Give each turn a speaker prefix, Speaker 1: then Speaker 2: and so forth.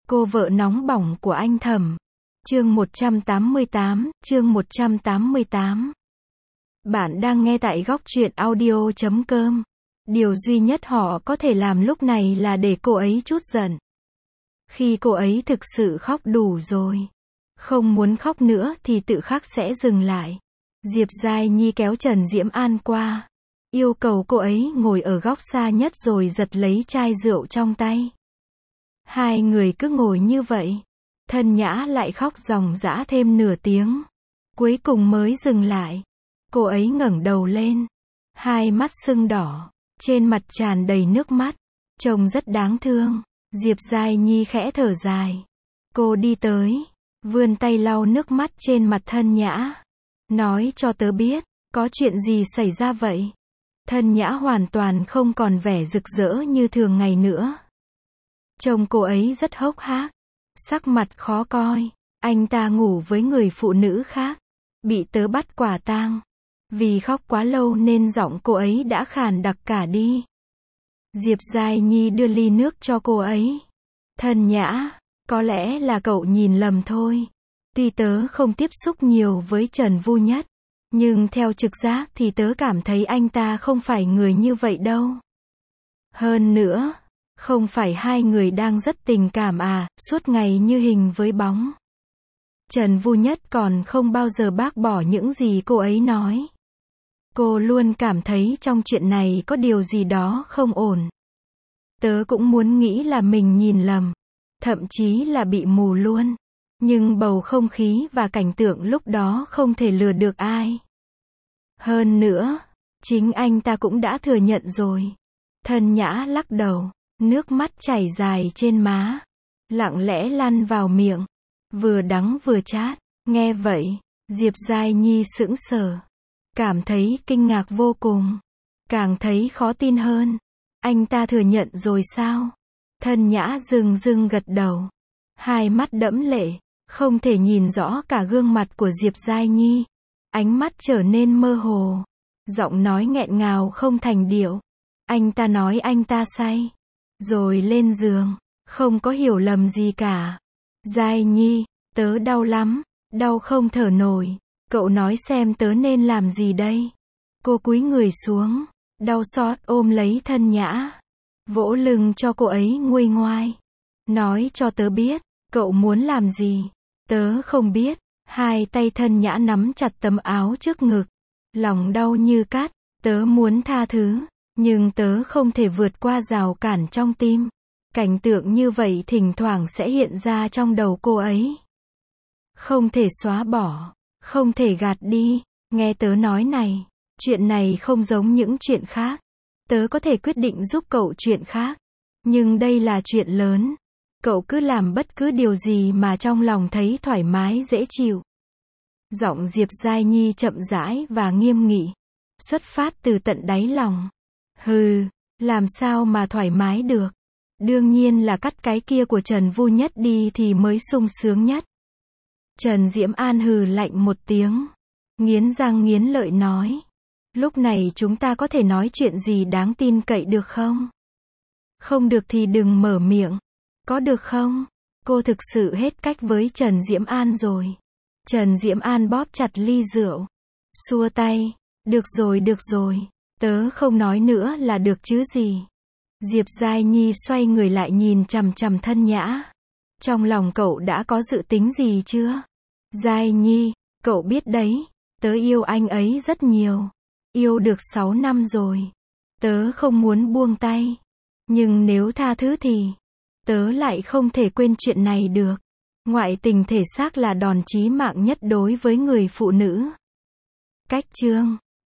Speaker 1: Cô vợ nóng bỏng của anh Thẩm. Chương 188. Bạn đang nghe tại góc truyện audio.com. Điều duy nhất họ có thể làm lúc này là để cô ấy trút giận. Khi cô ấy thực sự khóc đủ rồi, không muốn khóc nữa thì tự khắc sẽ dừng lại. Diệp Giai Nhi kéo Trần Diễm An qua, yêu cầu cô ấy ngồi ở góc xa nhất rồi giật lấy chai rượu trong tay. Hai người cứ ngồi như vậy, Thân Nhã lại khóc ròng rã thêm nửa tiếng. Cuối cùng mới dừng lại. Cô ấy ngẩng đầu lên, hai mắt sưng đỏ, trên mặt tràn đầy nước mắt, trông rất đáng thương. Diệp Giai Nhi khẽ thở dài. Cô đi tới, vươn tay lau nước mắt trên mặt Thân Nhã. Nói cho tớ biết, có chuyện gì xảy ra vậy? Thân Nhã hoàn toàn không còn vẻ rực rỡ như thường ngày nữa. Trông cô ấy rất hốc hác, sắc mặt khó coi. Anh ta ngủ với người phụ nữ khác, bị tớ bắt quả tang. Vì khóc quá lâu nên giọng cô ấy đã khàn đặc cả đi. Diệp Giai Nhi đưa ly nước cho cô ấy. Thân Nhã, có lẽ là cậu nhìn lầm thôi. Tuy tớ không tiếp xúc nhiều với Trần Vu Nhất, nhưng theo trực giác thì tớ cảm thấy anh ta không phải người như vậy đâu. Hơn nữa, không phải hai người đang rất tình cảm à, suốt ngày như hình với bóng. Trần Vu Nhất còn không bao giờ bác bỏ những gì cô ấy nói. Cô luôn cảm thấy trong chuyện này có điều gì đó không ổn. Tớ cũng muốn nghĩ là mình nhìn lầm, thậm chí là bị mù luôn. Nhưng bầu không khí và cảnh tượng lúc đó không thể lừa được ai. Hơn nữa, chính anh ta cũng đã thừa nhận rồi. Thân Nhã lắc đầu, nước mắt chảy dài trên má, lặng lẽ lăn vào miệng, vừa đắng vừa chát. Nghe vậy, Diệp Giai Nhi sững sờ, cảm thấy kinh ngạc vô cùng, càng thấy khó tin hơn. Anh ta thừa nhận rồi sao? Thân Nhã rưng gật đầu, hai mắt đẫm lệ, không thể nhìn rõ cả gương mặt của Diệp Giai Nhi. Ánh mắt trở nên mơ hồ, giọng nói nghẹn ngào không thành điệu. Anh ta nói anh ta say, rồi lên giường, không có hiểu lầm gì cả. Giai Nhi, tớ đau lắm, đau không thở nổi. Cậu nói xem tớ nên làm gì đây? Cô cúi người xuống, đau xót ôm lấy Thân Nhã, vỗ lưng cho cô ấy nguôi ngoai. Nói cho tớ biết, cậu muốn làm gì? Tớ không biết. Hai tay Thân Nhã nắm chặt tấm áo trước ngực, lòng đau như cắt. Tớ muốn tha thứ, nhưng tớ không thể vượt qua rào cản trong tim. Cảnh tượng như vậy thỉnh thoảng sẽ hiện ra trong đầu cô ấy. Không thể xóa bỏ, không thể gạt đi. Nghe tớ nói này, chuyện này không giống những chuyện khác. Tớ có thể quyết định giúp cậu chuyện khác, nhưng đây là chuyện lớn. Cậu cứ làm bất cứ điều gì mà trong lòng thấy thoải mái dễ chịu. Giọng Diệp Giai Nhi chậm rãi và nghiêm nghị, xuất phát từ tận đáy lòng. Hừ, làm sao mà thoải mái được? Đương nhiên là cắt cái kia của Trần Vu Nhất đi thì mới sung sướng nhất. Trần Diễm An hừ lạnh một tiếng, nghiến răng nghiến lợi nói. Lúc này chúng ta có thể nói chuyện gì đáng tin cậy được không? Không được thì đừng mở miệng. Có được không? Cô thực sự hết cách với Trần Diễm An rồi. Trần Diễm An bóp chặt ly rượu, xua tay. Được rồi, tớ không nói nữa là được chứ gì. Diệp Giai Nhi xoay người lại nhìn chằm chằm Thân Nhã. Trong lòng cậu đã có dự tính gì chưa? Giai Nhi, cậu biết đấy, tớ yêu anh ấy rất nhiều. Yêu được 6 năm rồi. Tớ không muốn buông tay. Nhưng nếu tha thứ thì tớ lại không thể quên chuyện này được. Ngoại tình thể xác là đòn chí mạng nhất đối với người phụ nữ. Cách chương